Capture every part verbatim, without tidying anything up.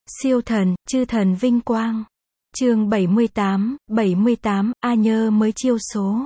Siêu thần, chư thần vinh quang. Chương bảy mươi tám, bảy mươi tám, A Nhơ mới chiêu số.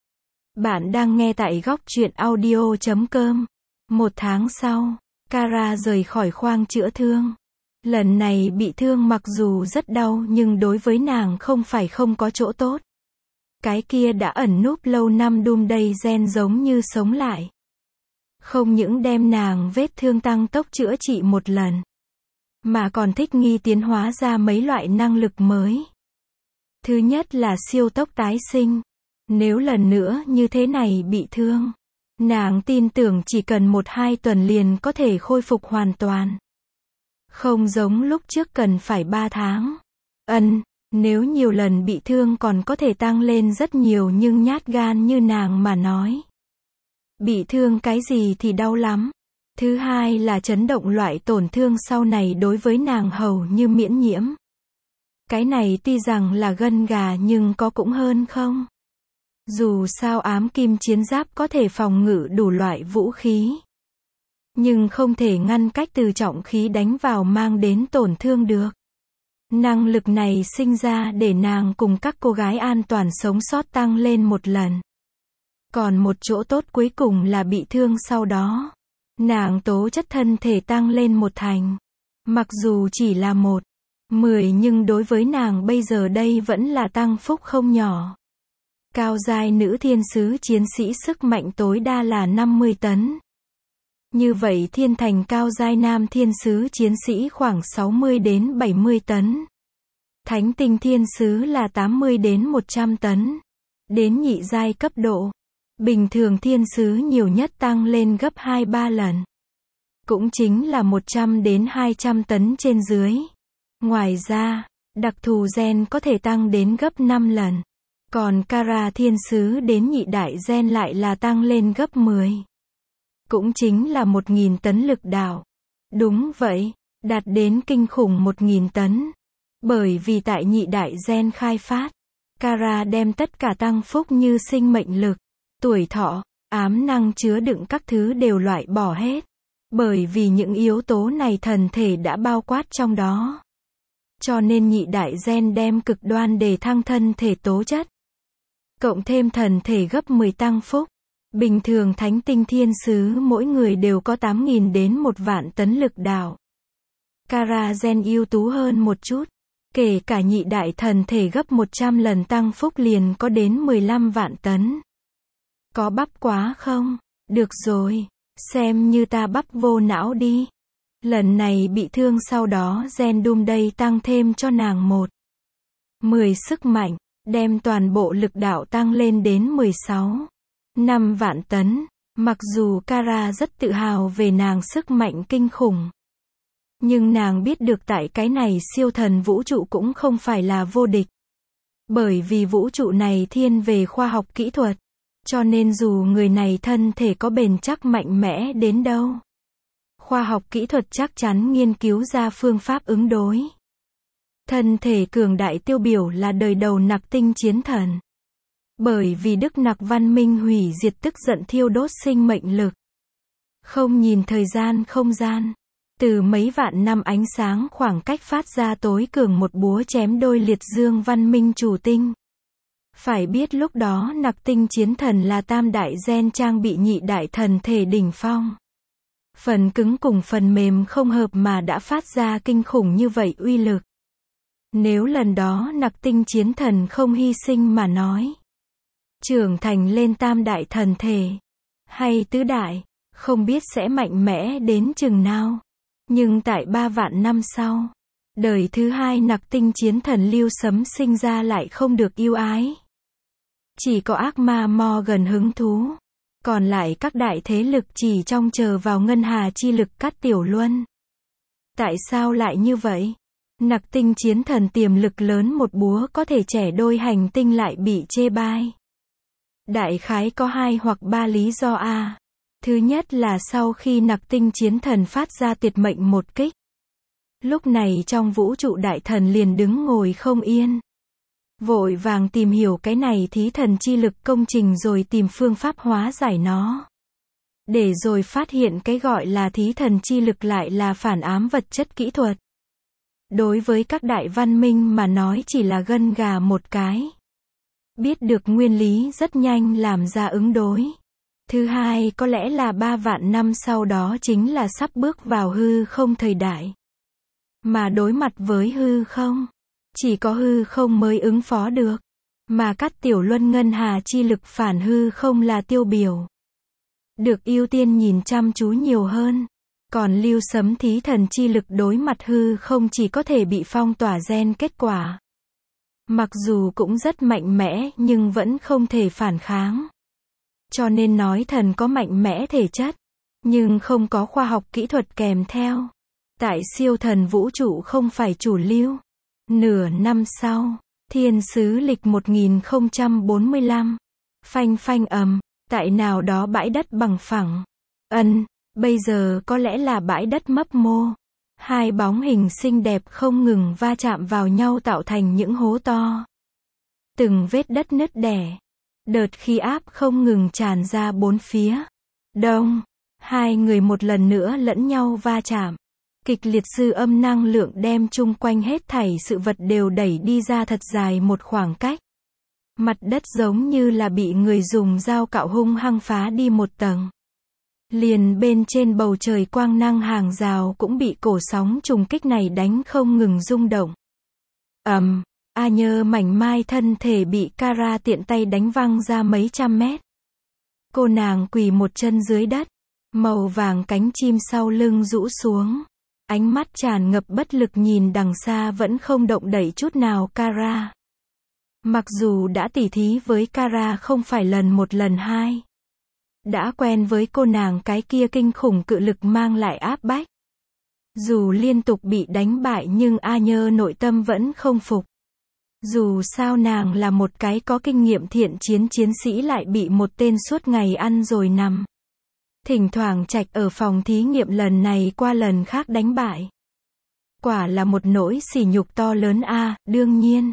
Bạn đang nghe tại góc truyện audio chấm com. Một tháng sau, Kara rời khỏi khoang chữa thương. Lần này bị thương mặc dù rất đau nhưng đối với nàng không phải không có chỗ tốt. Cái kia đã ẩn núp lâu năm Doomsday gen giống như sống lại. Không những đem nàng vết thương tăng tốc chữa trị một lần, mà còn thích nghi tiến hóa ra mấy loại năng lực mới. Thứ nhất là siêu tốc tái sinh. Nếu lần nữa như thế này bị thương, nàng tin tưởng chỉ cần một hai tuần liền có thể khôi phục hoàn toàn. Không giống lúc trước cần phải ba tháng. Ân, nếu nhiều lần bị thương còn có thể tăng lên rất nhiều nhưng nhát gan như nàng mà nói. Bị thương cái gì thì đau lắm. Thứ hai là chấn động loại tổn thương sau này đối với nàng hầu như miễn nhiễm. Cái này tuy rằng là gân gà nhưng có cũng hơn không. Dù sao ám kim chiến giáp có thể phòng ngự đủ loại vũ khí, nhưng không thể ngăn cách từ trọng khí đánh vào mang đến tổn thương được. Năng lực này sinh ra để nàng cùng các cô gái an toàn sống sót tăng lên một lần. Còn một chỗ tốt cuối cùng là bị thương sau đó, nàng tố chất thân thể tăng lên một thành. Mặc dù chỉ là một, mười nhưng đối với nàng bây giờ đây vẫn là tăng phúc không nhỏ. Cao giai nữ thiên sứ chiến sĩ sức mạnh tối đa là năm mươi tấn. Như vậy thiên thành cao giai nam thiên sứ chiến sĩ khoảng sáu mươi đến bảy mươi tấn. Thánh tinh thiên sứ là tám mươi đến một trăm tấn. Đến nhị giai cấp độ, bình thường thiên sứ nhiều nhất tăng lên gấp hai ba lần. Cũng chính là một trăm đến hai trăm tấn trên dưới. Ngoài ra, đặc thù gen có thể tăng đến gấp năm lần. Còn Kara thiên sứ đến nhị đại gen lại là tăng lên gấp mười. Cũng chính là một nghìn tấn lực đạo. Đúng vậy, đạt đến kinh khủng một nghìn tấn. Bởi vì tại nhị đại gen khai phát, Kara đem tất cả tăng phúc như sinh mệnh lực, tuổi thọ, ám năng chứa đựng các thứ đều loại bỏ hết. Bởi vì những yếu tố này thần thể đã bao quát trong đó. Cho nên nhị đại gen đem cực đoan đề thăng thân thể tố chất. Cộng thêm thần thể gấp mười tăng phúc. Bình thường thánh tinh thiên sứ mỗi người đều có tám nghìn đến một vạn tấn lực đạo. Kara gen ưu tú hơn một chút. Kể cả nhị đại thần thể gấp một trăm lần tăng phúc liền có đến mười lăm vạn tấn. Có bắp quá không? Được rồi, xem như ta bắp vô não đi. Lần này bị thương sau đó gen Doomsday tăng thêm cho nàng một mười sức mạnh, đem toàn bộ lực đạo tăng lên đến mười sáu, năm vạn tấn. Mặc dù Kara rất tự hào về nàng sức mạnh kinh khủng, nhưng nàng biết được tại cái này siêu thần vũ trụ cũng không phải là vô địch. Bởi vì vũ trụ này thiên về khoa học kỹ thuật, cho nên dù người này thân thể có bền chắc mạnh mẽ đến đâu, khoa học kỹ thuật chắc chắn nghiên cứu ra phương pháp ứng đối. Thân thể cường đại tiêu biểu là đời đầu nặc tinh chiến thần. Bởi vì Đức nặc văn minh hủy diệt tức giận thiêu đốt sinh mệnh lực. Không nhìn thời gian không gian. Từ mấy vạn năm ánh sáng khoảng cách phát ra tối cường một búa chém đôi liệt dương văn minh chủ tinh. Phải biết lúc đó nặc tinh chiến thần là tam đại gen trang bị nhị đại thần thể đỉnh phong. Phần cứng cùng phần mềm không hợp mà đã phát ra kinh khủng như vậy uy lực. Nếu lần đó nặc tinh chiến thần không hy sinh mà nói, trưởng thành lên tam đại thần thể, hay tứ đại, không biết sẽ mạnh mẽ đến chừng nào. Nhưng tại ba vạn năm sau, đời thứ hai nặc tinh chiến thần Lưu Sấm sinh ra lại không được yêu ái. Chỉ có ác ma Morgan hứng thú. Còn lại các đại thế lực chỉ trông chờ vào ngân hà chi lực cắt tiểu luân. Tại sao lại như vậy? Nặc tinh chiến thần tiềm lực lớn một búa có thể chẻ đôi hành tinh lại bị chê bai. Đại khái có hai hoặc ba lý do a. Thứ nhất là sau khi nặc tinh chiến thần phát ra tuyệt mệnh một kích. Lúc này trong vũ trụ đại thần liền đứng ngồi không yên. Vội vàng tìm hiểu cái này thí thần chi lực công trình rồi tìm phương pháp hóa giải nó. Để rồi phát hiện cái gọi là thí thần chi lực lại là phản ám vật chất kỹ thuật. Đối với các đại văn minh mà nói chỉ là gân gà một cái. Biết được nguyên lý rất nhanh làm ra ứng đối. Thứ hai có lẽ là ba vạn năm sau đó chính là sắp bước vào hư không thời đại. Mà đối mặt với hư không, chỉ có hư không mới ứng phó được. Mà các tiểu luân ngân hà chi lực phản hư không là tiêu biểu. Được ưu tiên nhìn chăm chú nhiều hơn. Còn lưu sấm thí thần chi lực đối mặt hư không chỉ có thể bị phong tỏa gen kết quả. Mặc dù cũng rất mạnh mẽ nhưng vẫn không thể phản kháng. Cho nên nói thần có mạnh mẽ thể chất, nhưng không có khoa học kỹ thuật kèm theo. Tại siêu thần vũ trụ không phải chủ lưu. Nửa năm sau, thiên sứ lịch một nghìn không trăm bốn mươi lăm. Phanh phanh ầm, tại nào đó bãi đất bằng phẳng. Ân, bây giờ có lẽ là bãi đất mấp mô. Hai bóng hình xinh đẹp không ngừng va chạm vào nhau tạo thành những hố to. Từng vết đất nứt đẻ. Đợt khí áp không ngừng tràn ra bốn phía. Đông, hai người một lần nữa lẫn nhau va chạm. Kịch liệt dư âm năng lượng đem chung quanh hết thảy sự vật đều đẩy đi ra thật dài một khoảng cách. Mặt đất giống như là bị người dùng dao cạo hung hăng phá đi một tầng. Liền bên trên bầu trời quang năng hàng rào cũng bị cổ sóng trùng kích này đánh không ngừng rung động. Ầm, A Nhơ mảnh mai thân thể bị Kara tiện tay đánh văng ra mấy trăm mét. Cô nàng quỳ một chân dưới đất, màu vàng cánh chim sau lưng rũ xuống. Ánh mắt tràn ngập bất lực nhìn đằng xa vẫn không động đậy chút nào Kara. Mặc dù đã tỉ thí với Kara không phải lần một lần hai. Đã quen với cô nàng cái kia kinh khủng cự lực mang lại áp bách. Dù liên tục bị đánh bại nhưng A Nhơ nội tâm vẫn không phục. Dù sao nàng là một cái có kinh nghiệm thiện chiến chiến sĩ lại bị một tên suốt ngày ăn rồi nằm. Thỉnh thoảng trạch ở phòng thí nghiệm lần này qua lần khác đánh bại. Quả là một nỗi sỉ nhục to lớn a, đương nhiên.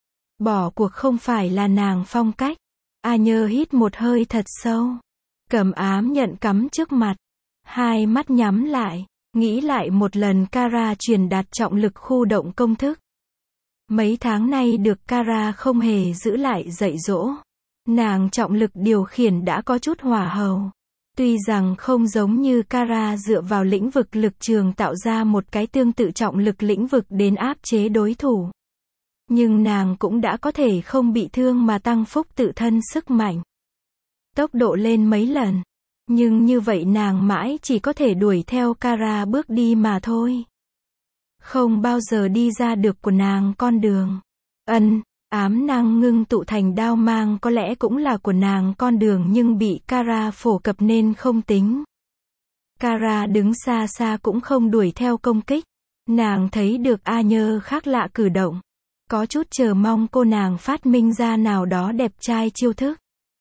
Bỏ cuộc không phải là nàng phong cách. A Nhơ hít một hơi thật sâu. Cầm ám nhận cắm trước mặt. Hai mắt nhắm lại. Nghĩ lại một lần Kara truyền đạt trọng lực khu động công thức. Mấy tháng nay được Kara không hề giữ lại dạy dỗ. Nàng trọng lực điều khiển đã có chút hỏa hầu. Tuy rằng không giống như Kara dựa vào lĩnh vực lực trường tạo ra một cái tương tự trọng lực lĩnh vực đến áp chế đối thủ. Nhưng nàng cũng đã có thể không bị thương mà tăng phúc tự thân sức mạnh. Tốc độ lên mấy lần. Nhưng như vậy nàng mãi chỉ có thể đuổi theo Kara bước đi mà thôi. Không bao giờ đi ra được của nàng con đường. Ân, ám năng ngưng tụ thành đao mang có lẽ cũng là của nàng con đường nhưng bị Kara phổ cập nên không tính. Kara đứng xa xa cũng không đuổi theo công kích. Nàng thấy được A Nhơ khác lạ cử động. Có chút chờ mong cô nàng phát minh ra nào đó đẹp trai chiêu thức.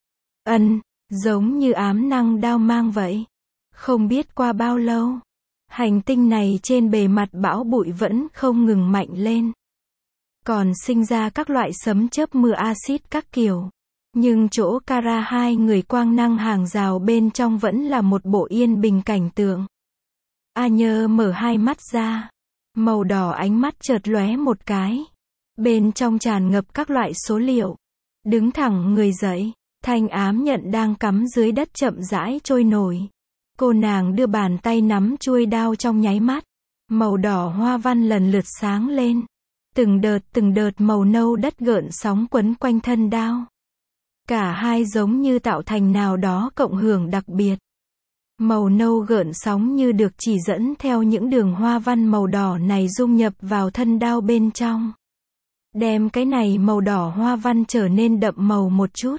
Ân, giống như ám năng đao mang vậy. Không biết qua bao lâu, hành tinh này trên bề mặt bão bụi vẫn không ngừng mạnh lên. Còn sinh ra các loại sấm chớp mưa axit các kiểu. Nhưng chỗ Kara hai người quang năng hàng rào bên trong vẫn là một bộ yên bình cảnh tượng. A Nhơ mở hai mắt ra. Màu đỏ ánh mắt chợt lóe một cái. Bên trong tràn ngập các loại số liệu. Đứng thẳng người dậy. Thanh ám nhận đang cắm dưới đất chậm rãi trôi nổi. Cô nàng đưa bàn tay nắm chuôi đao trong nháy mắt. Màu đỏ hoa văn lần lượt sáng lên. Từng đợt từng đợt màu nâu đất gợn sóng quấn quanh thân đao. Cả hai giống như tạo thành nào đó cộng hưởng đặc biệt. Màu nâu gợn sóng như được chỉ dẫn theo những đường hoa văn màu đỏ này dung nhập vào thân đao bên trong. Đem cái này màu đỏ hoa văn trở nên đậm màu một chút.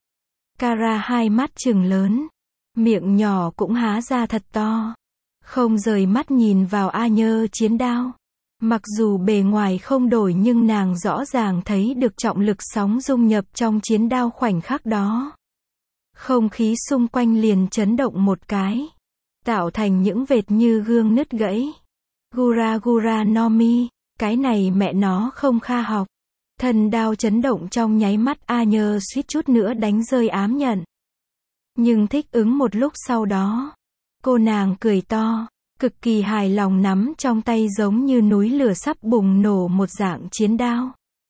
Kara hai mắt trừng lớn. Miệng nhỏ cũng há ra thật to. Không rời mắt nhìn vào A Nhơ chiến đao. Mặc dù bề ngoài không đổi nhưng nàng rõ ràng thấy được trọng lực sóng dung nhập trong chiến đao khoảnh khắc đó. Không khí xung quanh liền chấn động một cái. Tạo thành những vệt như gương nứt gãy. Gura Gura no Mi, cái này mẹ nó không kha học. Thân đao chấn động trong nháy mắt A Nhơ suýt chút nữa đánh rơi ám nhận. Nhưng thích ứng một lúc sau đó. Cô nàng cười to. cực kỳ hài lòng nắm trong tay giống như núi lửa sắp bùng nổ một dạng chiến đao.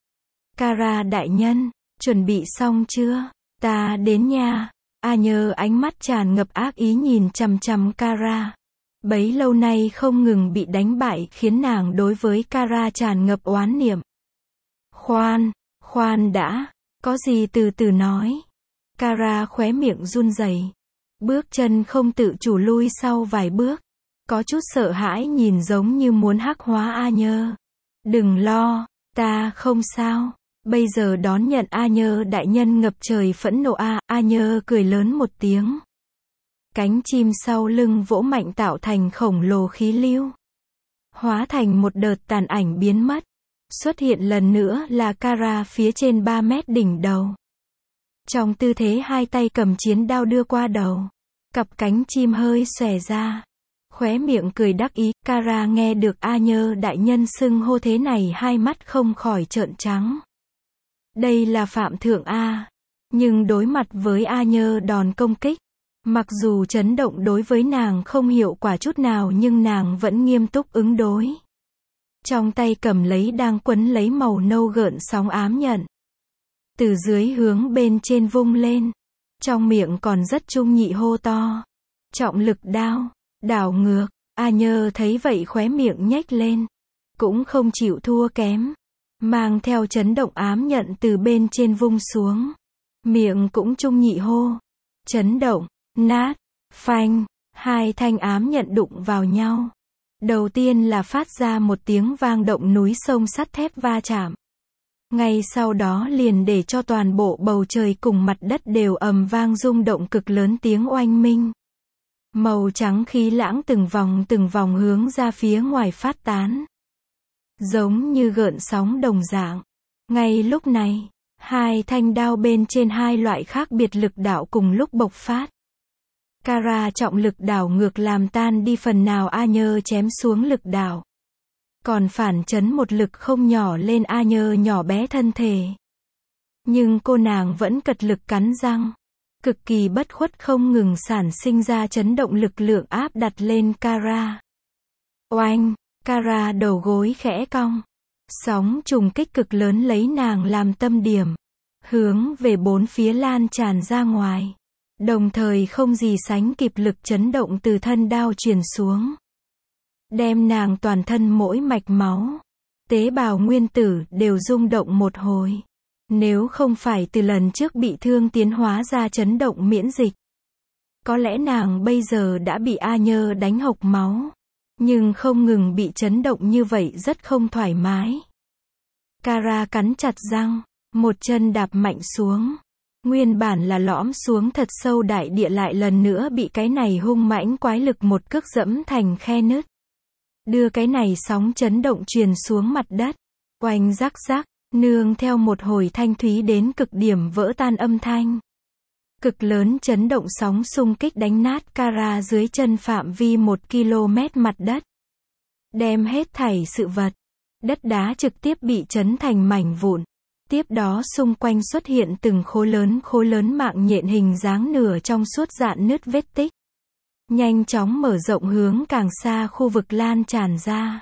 Kara đại nhân, chuẩn bị xong chưa? Ta đến nha. A Nhơ ánh mắt tràn ngập ác ý nhìn chằm chằm Kara. Bấy lâu nay không ngừng bị đánh bại khiến nàng đối với Kara tràn ngập oán niệm. Khoan, khoan đã, có gì từ từ nói. Kara khóe miệng run rẩy, bước chân không tự chủ lui sau vài bước, có chút sợ hãi nhìn giống như muốn hắc hóa A Nhơ. Đừng lo, ta không sao. Bây giờ đón nhận A Nhơ đại nhân ngập trời phẫn nộ A, A Nhơ cười lớn một tiếng. Cánh chim sau lưng vỗ mạnh tạo thành khổng lồ khí lưu. Hóa thành một đợt tàn ảnh biến mất. Xuất hiện lần nữa là Kara phía trên ba mét đỉnh đầu. Trong tư thế hai tay cầm chiến đao đưa qua đầu. Cặp cánh chim hơi xòe ra. Khóe miệng cười đắc ý, Kara nghe được A Nhơ đại nhân xưng hô thế này hai mắt không khỏi trợn trắng. Đây là Phạm Thượng A. Nhưng đối mặt với A Nhơ đòn công kích, mặc dù chấn động đối với nàng không hiệu quả chút nào nhưng nàng vẫn nghiêm túc ứng đối. Trong tay cầm lấy đang quấn lấy màu nâu gợn sóng ám nhận. Từ dưới hướng bên trên vung lên. Trong miệng còn rất trung nhị hô to. Trọng lực đao, đảo ngược. A Nhơ thấy vậy khóe miệng nhếch lên. Cũng không chịu thua kém. Mang theo chấn động ám nhận từ bên trên vung xuống. Miệng cũng trung nhị hô. Chấn động, nát, phanh. Hai thanh ám nhận đụng vào nhau. Đầu tiên là phát ra một tiếng vang động núi sông sắt thép va chạm. Ngay sau đó liền để cho toàn bộ bầu trời cùng mặt đất đều ầm vang rung động cực lớn tiếng oanh minh. Màu trắng khí lãng từng vòng từng vòng hướng ra phía ngoài phát tán. Giống như gợn sóng đồng dạng. Ngay lúc này, hai thanh đao bên trên hai loại khác biệt lực đạo cùng lúc bộc phát. Kara trọng lực đảo ngược làm tan đi phần nào A Nhơ chém xuống lực đảo. Còn phản chấn một lực không nhỏ lên A Nhơ nhỏ bé thân thể. Nhưng cô nàng vẫn cật lực cắn răng. Cực kỳ bất khuất không ngừng sản sinh ra chấn động lực lượng áp đặt lên Kara. Oanh, Kara đầu gối khẽ cong. Sóng trùng kích cực lớn lấy nàng làm tâm điểm. Hướng về bốn phía lan tràn ra ngoài. Đồng thời không gì sánh kịp lực chấn động từ thân đao truyền xuống. Đem nàng toàn thân mỗi mạch máu, tế bào nguyên tử đều rung động một hồi. Nếu không phải từ lần trước bị thương tiến hóa ra chấn động miễn dịch, có lẽ nàng bây giờ đã bị A Nhơ đánh hộc máu. Nhưng không ngừng bị chấn động như vậy rất không thoải mái. Kara cắn chặt răng, một chân đạp mạnh xuống. Nguyên bản là lõm xuống thật sâu đại địa lại lần nữa bị cái này hung mãnh quái lực một cước dẫm thành khe nứt. Đưa cái này sóng chấn động truyền xuống mặt đất. Oanh rắc rắc, nương theo một hồi thanh thúy đến cực điểm vỡ tan âm thanh. Cực lớn chấn động sóng xung kích đánh nát Kara dưới chân phạm vi một ki lô mét mặt đất. Đem hết thảy sự vật. Đất đá trực tiếp bị chấn thành mảnh vụn. Tiếp đó xung quanh xuất hiện từng khối lớn khối lớn mạng nhện hình dáng nửa trong suốt rạn nứt vết tích. Nhanh chóng mở rộng hướng càng xa khu vực lan tràn ra.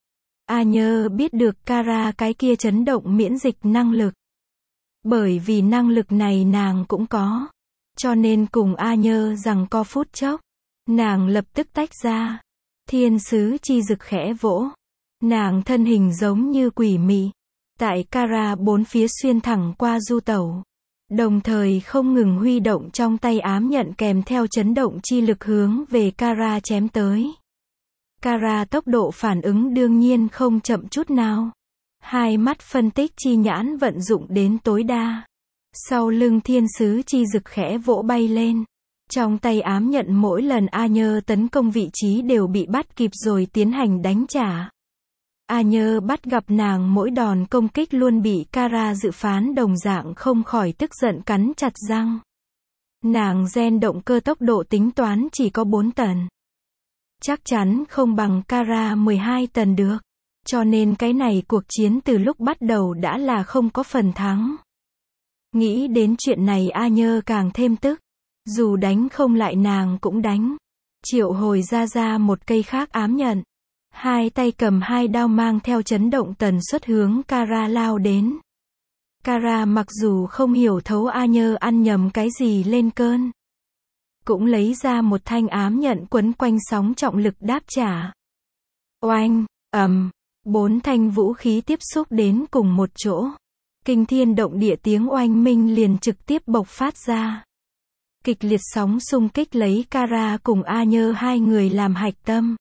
A Nhơ biết được Kara cái kia chấn động miễn dịch năng lực. Bởi vì năng lực này nàng cũng có. Cho nên cùng A Nhơ rằng co phút chốc. Nàng lập tức tách ra. Thiên sứ chi dực khẽ vỗ. Nàng thân hình giống như quỷ mị. Tại Kara bốn phía xuyên thẳng qua du tẩu. Đồng thời không ngừng huy động trong tay ám nhận kèm theo chấn động chi lực hướng về Kara chém tới. Kara tốc độ phản ứng đương nhiên không chậm chút nào. Hai mắt phân tích chi nhãn vận dụng đến tối đa. Sau lưng thiên sứ chi dực khẽ vỗ bay lên. Trong tay ám nhận mỗi lần A Nhơ tấn công vị trí đều bị bắt kịp rồi tiến hành đánh trả. A Nhơ bắt gặp nàng mỗi đòn công kích luôn bị Kara dự phán đồng dạng không khỏi tức giận cắn chặt răng. Nàng gen động cơ tốc độ tính toán chỉ có bốn tần. Chắc chắn không bằng Kara mười hai tần được. Cho nên cái này cuộc chiến từ lúc bắt đầu đã là không có phần thắng. Nghĩ đến chuyện này A Nhơ càng thêm tức. Dù đánh không lại nàng cũng đánh. triệu hồi ra ra một cây khác ám nhận. Hai tay cầm hai đao mang theo chấn động tần suất hướng Kara lao đến. Kara mặc dù không hiểu thấu A Nhơ ăn nhầm cái gì lên cơn, cũng lấy ra một thanh ám nhận quấn quanh sóng trọng lực đáp trả. Oanh, ầm, bốn thanh vũ khí tiếp xúc đến cùng một chỗ. Kinh thiên động địa tiếng oanh minh liền trực tiếp bộc phát ra. Kịch liệt sóng xung kích lấy Kara cùng A Nhơ hai người làm hạch tâm,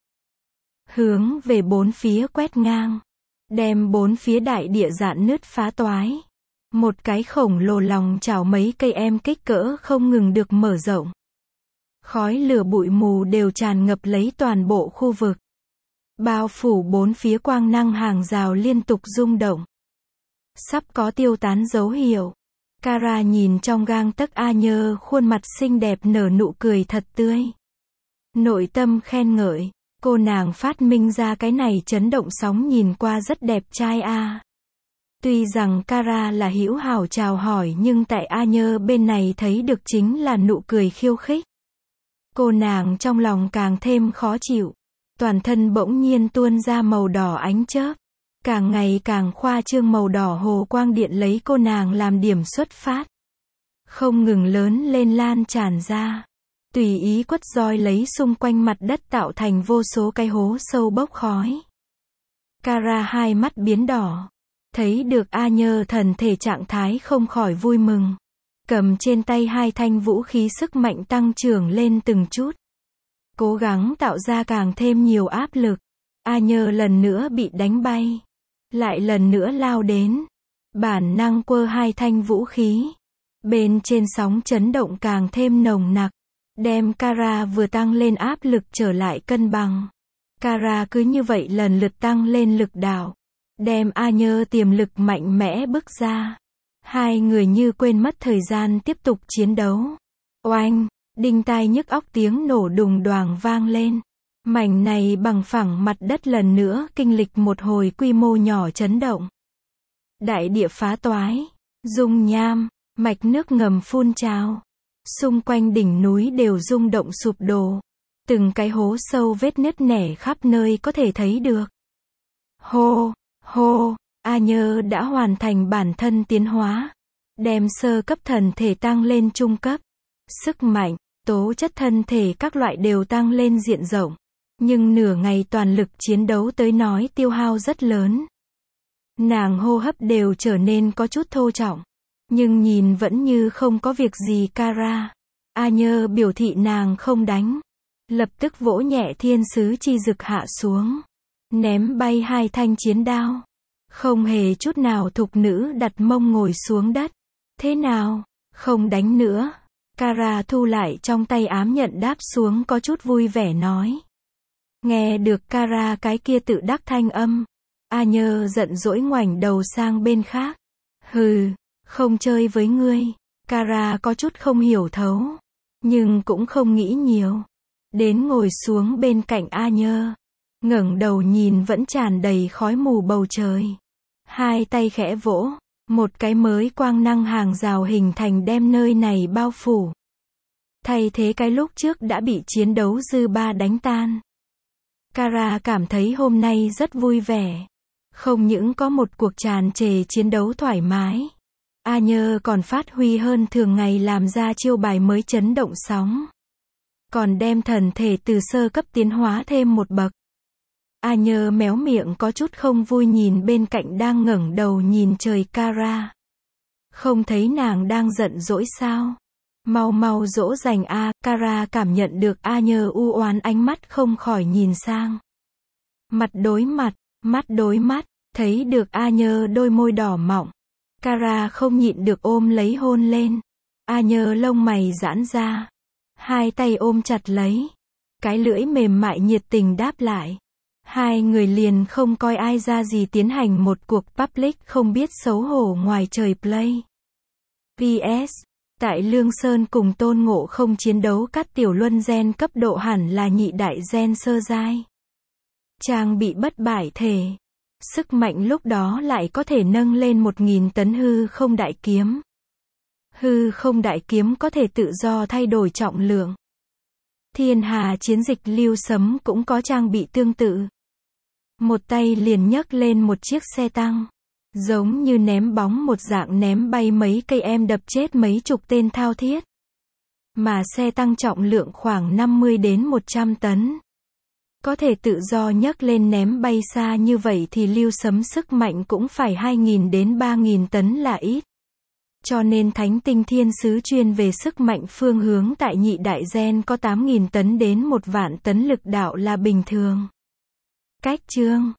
hướng về bốn phía quét ngang, đem bốn phía đại địa rạn nứt phá toái. Một cái khổng lồ lòng chảo mấy cây em kích cỡ không ngừng được mở rộng. Khói lửa bụi mù đều tràn ngập lấy toàn bộ khu vực. Bao phủ bốn phía quang năng hàng rào liên tục rung động. Sắp có tiêu tán dấu hiệu. Kara nhìn trong gang tấc A Nhơ, khuôn mặt xinh đẹp nở nụ cười thật tươi. Nội tâm khen ngợi, cô nàng phát minh ra cái này chấn động sóng nhìn qua rất đẹp trai a. Tuy rằng Kara là hữu hảo chào hỏi nhưng tại A Nhơ bên này thấy được chính là nụ cười khiêu khích. Cô nàng trong lòng càng thêm khó chịu. Toàn thân bỗng nhiên tuôn ra màu đỏ ánh chớp. Càng ngày càng khoa trương màu đỏ hồ quang điện lấy cô nàng làm điểm xuất phát. Không ngừng lớn lên lan tràn ra. Tùy ý quất roi lấy xung quanh mặt đất tạo thành vô số cái hố sâu bốc khói. Kara hai mắt biến đỏ. Thấy được A Nhơ thần thể trạng thái không khỏi vui mừng. Cầm trên tay hai thanh vũ khí sức mạnh tăng trưởng lên từng chút. Cố gắng tạo ra càng thêm nhiều áp lực. A Nhơ lần nữa bị đánh bay. Lại lần nữa lao đến. Bản năng quơ hai thanh vũ khí. Bên trên sóng chấn động càng thêm nồng nặc. Đem Kara vừa tăng lên áp lực trở lại cân bằng. Kara cứ như vậy lần lượt tăng lên lực đạo. Đem A Nhơ tiềm lực mạnh mẽ bức ra. Hai người như quên mất thời gian tiếp tục chiến đấu. Oanh, đinh tai nhức óc tiếng nổ đùng đoàng vang lên. Mảnh này bằng phẳng mặt đất lần nữa kinh lịch một hồi quy mô nhỏ chấn động. Đại địa phá toái, dung nham, mạch nước ngầm phun trào. Xung quanh đỉnh núi đều rung động sụp đổ. Từng cái hố sâu vết nứt nẻ khắp nơi có thể thấy được. Hô, hô, A Nhơ đã hoàn thành bản thân tiến hóa. Đem sơ cấp thần thể tăng lên trung cấp. Sức mạnh, tố chất thân thể các loại đều tăng lên diện rộng. Nhưng nửa ngày toàn lực chiến đấu tới nói tiêu hao rất lớn. Nàng hô hấp đều trở nên có chút thô trọng. Nhưng nhìn vẫn như không có việc gì Kara. A Nhơ biểu thị nàng không đánh. Lập tức vỗ nhẹ thiên sứ chi dực hạ xuống. Ném bay hai thanh chiến đao. Không hề chút nào thục nữ đặt mông ngồi xuống đất. Thế nào? Không đánh nữa. Kara thu lại trong tay ám nhận đáp xuống có chút vui vẻ nói. Nghe được Kara cái kia tự đắc thanh âm. A Nhơ giận dỗi ngoảnh đầu sang bên khác. Hừ, không chơi với ngươi. Kara có chút không hiểu thấu. Nhưng cũng không nghĩ nhiều. Đến ngồi xuống bên cạnh A Nhơ. Ngẩng đầu nhìn vẫn tràn đầy khói mù bầu trời. Hai tay khẽ vỗ. Một cái mới quang năng hàng rào hình thành đem nơi này bao phủ. Thay thế cái lúc trước đã bị chiến đấu dư ba đánh tan. Kara cảm thấy hôm nay rất vui vẻ. Không những có một cuộc tràn trề chiến đấu thoải mái. A Nhơ còn phát huy hơn thường ngày làm ra chiêu bài mới chấn động sóng. Còn đem thần thể từ sơ cấp tiến hóa thêm một bậc. A Nhơ méo miệng có chút không vui nhìn bên cạnh đang ngẩng đầu nhìn trời Kara. Không thấy nàng đang giận dỗi sao? Mau mau dỗ dành A. Kara cảm nhận được A Nhơ u oán ánh mắt không khỏi nhìn sang. Mặt đối mặt, mắt đối mắt, thấy được A Nhơ đôi môi đỏ mọng. Kara không nhịn được ôm lấy hôn lên. A Nhơ lông mày giãn ra. Hai tay ôm chặt lấy. Cái lưỡi mềm mại nhiệt tình đáp lại. Hai người liền không coi ai ra gì tiến hành một cuộc public không biết xấu hổ ngoài trời play. pê ét. Tại Lương Sơn cùng Tôn Ngộ Không chiến đấu cắt tiểu luân gen cấp độ hẳn là nhị đại gen sơ giai. Trang bị bất bại thể. Sức mạnh lúc đó lại có thể nâng lên một nghìn tấn hư không đại kiếm. Hư không đại kiếm có thể tự do thay đổi trọng lượng. Thiên hà chiến dịch Lưu Sấm cũng có trang bị tương tự. Một tay liền nhấc lên một chiếc xe tăng. Giống như ném bóng một dạng ném bay mấy cây em đập chết mấy chục tên thao thiết. Mà xe tăng trọng lượng khoảng năm mươi đến một trăm tấn. Có thể tự do nhấc lên ném bay xa như vậy thì Lưu Sấm sức mạnh cũng phải hai nghìn đến ba nghìn tấn là ít. Cho nên Thánh Tinh Thiên Sứ chuyên về sức mạnh phương hướng tại nhị đại gen có tám nghìn tấn đến một vạn tấn lực đạo là bình thường. Cách chương